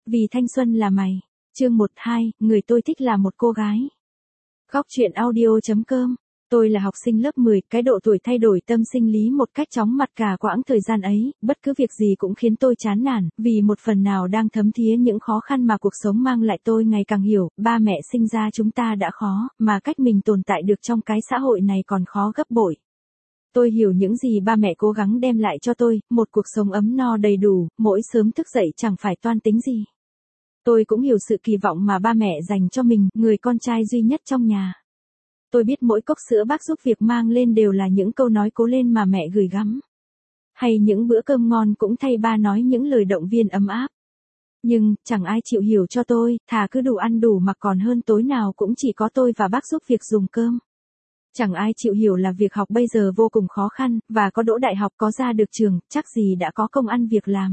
Vì thanh xuân là mày. Chương 12, người tôi thích là một cô gái. Góc truyện audio.com. Tôi là học sinh lớp 10, cái độ tuổi thay đổi tâm sinh lý một cách chóng mặt cả quãng thời gian ấy, bất cứ việc gì cũng khiến tôi chán nản, vì một phần nào đang thấm thía những khó khăn mà cuộc sống mang lại. Tôi ngày càng hiểu, ba mẹ sinh ra chúng ta đã khó, mà cách mình tồn tại được trong cái xã hội này còn khó gấp bội. Tôi hiểu những gì ba mẹ cố gắng đem lại cho tôi, một cuộc sống ấm no đầy đủ, mỗi sớm thức dậy chẳng phải toan tính gì. Tôi cũng hiểu sự kỳ vọng mà ba mẹ dành cho mình, người con trai duy nhất trong nhà. Tôi biết mỗi cốc sữa bác giúp việc mang lên đều là những câu nói cố lên mà mẹ gửi gắm. Hay những bữa cơm ngon cũng thay ba nói những lời động viên ấm áp. Nhưng, chẳng ai chịu hiểu cho tôi, thà cứ đủ ăn đủ mặc còn hơn tối nào cũng chỉ có tôi và bác giúp việc dùng cơm. Chẳng ai chịu hiểu là việc học bây giờ vô cùng khó khăn, và có đỗ đại học có ra được trường, chắc gì đã có công ăn việc làm.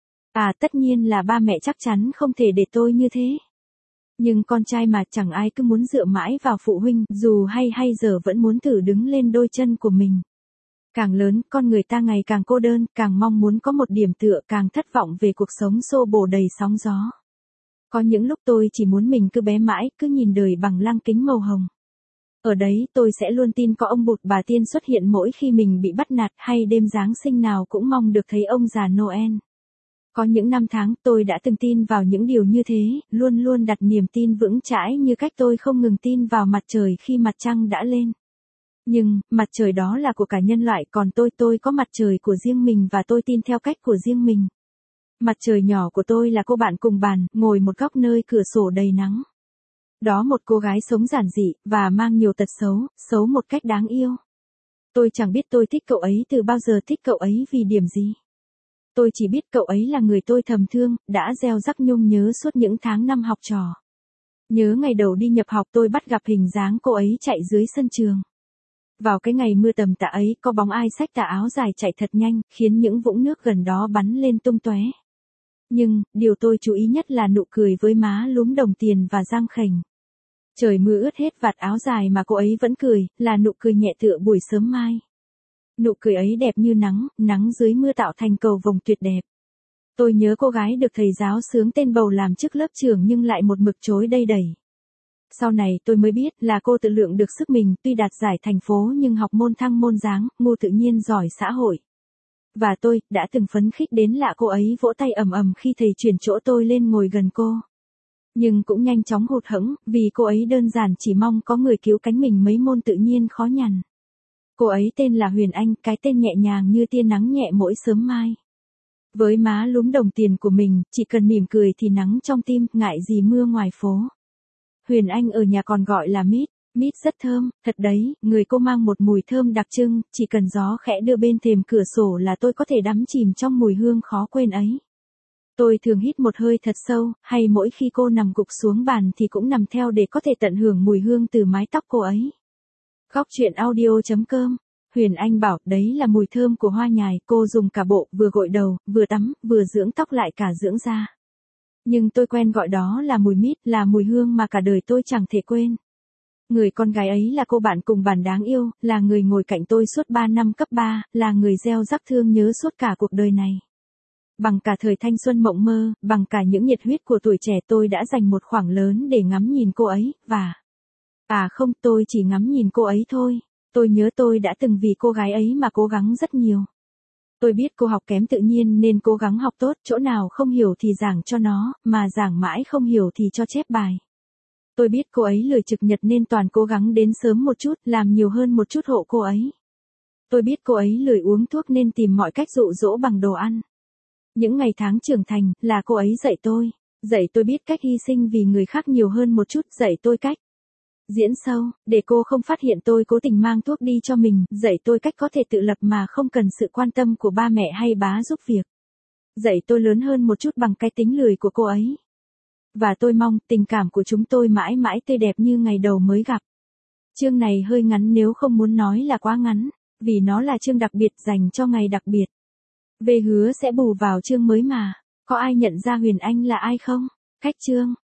Tất nhiên là ba mẹ chắc chắn không thể để tôi như thế. Nhưng con trai mà chẳng ai cứ muốn dựa mãi vào phụ huynh, dù hay giờ vẫn muốn thử đứng lên đôi chân của mình. Càng lớn, con người ta ngày càng cô đơn, càng mong muốn có một điểm tựa, càng thất vọng về cuộc sống xô bồ đầy sóng gió. Có những lúc tôi chỉ muốn mình cứ bé mãi, cứ nhìn đời bằng lăng kính màu hồng. Ở đấy tôi sẽ luôn tin có ông Bụt bà Tiên xuất hiện mỗi khi mình bị bắt nạt, hay đêm Giáng sinh nào cũng mong được thấy ông già Noel. Có những năm tháng tôi đã từng tin vào những điều như thế, luôn luôn đặt niềm tin vững chãi như cách tôi không ngừng tin vào mặt trời khi mặt trăng đã lên. Nhưng, mặt trời đó là của cả nhân loại, còn tôi có mặt trời của riêng mình và tôi tin theo cách của riêng mình. Mặt trời nhỏ của tôi là cô bạn cùng bàn, ngồi một góc nơi cửa sổ đầy nắng. Đó một cô gái sống giản dị, và mang nhiều tật xấu một cách đáng yêu. Tôi chẳng biết tôi thích cậu ấy từ bao giờ, thích cậu ấy vì điểm gì. Tôi chỉ biết cậu ấy là người tôi thầm thương, đã gieo rắc nhung nhớ suốt những tháng năm học trò. Nhớ ngày đầu đi nhập học tôi bắt gặp hình dáng cô ấy chạy dưới sân trường. Vào cái ngày mưa tầm tã ấy, có bóng ai xách tà áo dài chạy thật nhanh, khiến những vũng nước gần đó bắn lên tung tóe. Nhưng, điều tôi chú ý nhất là nụ cười với má lúm đồng tiền và răng khểnh. Trời mưa ướt hết vạt áo dài mà cô ấy vẫn cười, là nụ cười nhẹ tựa buổi sớm mai. Nụ cười ấy đẹp như nắng dưới mưa tạo thành cầu vồng tuyệt đẹp. Tôi nhớ cô gái được thầy giáo xướng tên bầu làm chức lớp trưởng nhưng lại một mực chối đây đẩy. Sau này tôi mới biết là cô tự lượng được sức mình, tuy đạt giải thành phố nhưng học môn thăng môn dáng, ngu tự nhiên giỏi xã hội. Và tôi đã từng phấn khích đến lạ cô ấy vỗ tay ầm ầm khi thầy chuyển chỗ tôi lên ngồi gần cô. Nhưng cũng nhanh chóng hụt hẫng, vì cô ấy đơn giản chỉ mong có người cứu cánh mình mấy môn tự nhiên khó nhằn. Cô ấy tên là Huyền Anh, cái tên nhẹ nhàng như tia nắng nhẹ mỗi sớm mai. Với má lúm đồng tiền của mình, chỉ cần mỉm cười thì nắng trong tim, ngại gì mưa ngoài phố. Huyền Anh ở nhà còn gọi là mít. Mít rất thơm, thật đấy, người cô mang một mùi thơm đặc trưng, chỉ cần gió khẽ đưa bên thềm cửa sổ là tôi có thể đắm chìm trong mùi hương khó quên ấy. Tôi thường hít một hơi thật sâu, hay mỗi khi cô nằm gục xuống bàn thì cũng nằm theo để có thể tận hưởng mùi hương từ mái tóc cô ấy. Góc truyện audio.com. Huyền Anh bảo, đấy là mùi thơm của hoa nhài, cô dùng cả bộ, vừa gội đầu, vừa tắm, vừa dưỡng tóc lại cả dưỡng da. Nhưng tôi quen gọi đó là mùi mít, là mùi hương mà cả đời tôi chẳng thể quên. Người con gái ấy là cô bạn cùng bàn đáng yêu, là người ngồi cạnh tôi suốt 3 năm cấp 3, là người gieo rắc thương nhớ suốt cả cuộc đời này. Bằng cả thời thanh xuân mộng mơ, bằng cả những nhiệt huyết của tuổi trẻ tôi đã dành một khoảng lớn để ngắm nhìn cô ấy, và... không, tôi chỉ ngắm nhìn cô ấy thôi. Tôi nhớ tôi đã từng vì cô gái ấy mà cố gắng rất nhiều. Tôi biết cô học kém tự nhiên nên cố gắng học tốt, chỗ nào không hiểu thì giảng cho nó, mà giảng mãi không hiểu thì cho chép bài. Tôi biết cô ấy lười trực nhật nên toàn cố gắng đến sớm một chút, làm nhiều hơn một chút hộ cô ấy. Tôi biết cô ấy lười uống thuốc nên tìm mọi cách dụ dỗ bằng đồ ăn. Những ngày tháng trưởng thành, là cô ấy dạy tôi biết cách hy sinh vì người khác nhiều hơn một chút, dạy tôi cách diễn sâu, để cô không phát hiện tôi cố tình mang thuốc đi cho mình, dạy tôi cách có thể tự lập mà không cần sự quan tâm của ba mẹ hay bá giúp việc. Dạy tôi lớn hơn một chút bằng cái tính lười của cô ấy. Và tôi mong tình cảm của chúng tôi mãi mãi tươi đẹp như ngày đầu mới gặp. Chương này hơi ngắn nếu không muốn nói là quá ngắn, vì nó là chương đặc biệt dành cho ngày đặc biệt. Về hứa sẽ bù vào chương mới mà. Có ai nhận ra Huyền Anh là ai không? Cách chương.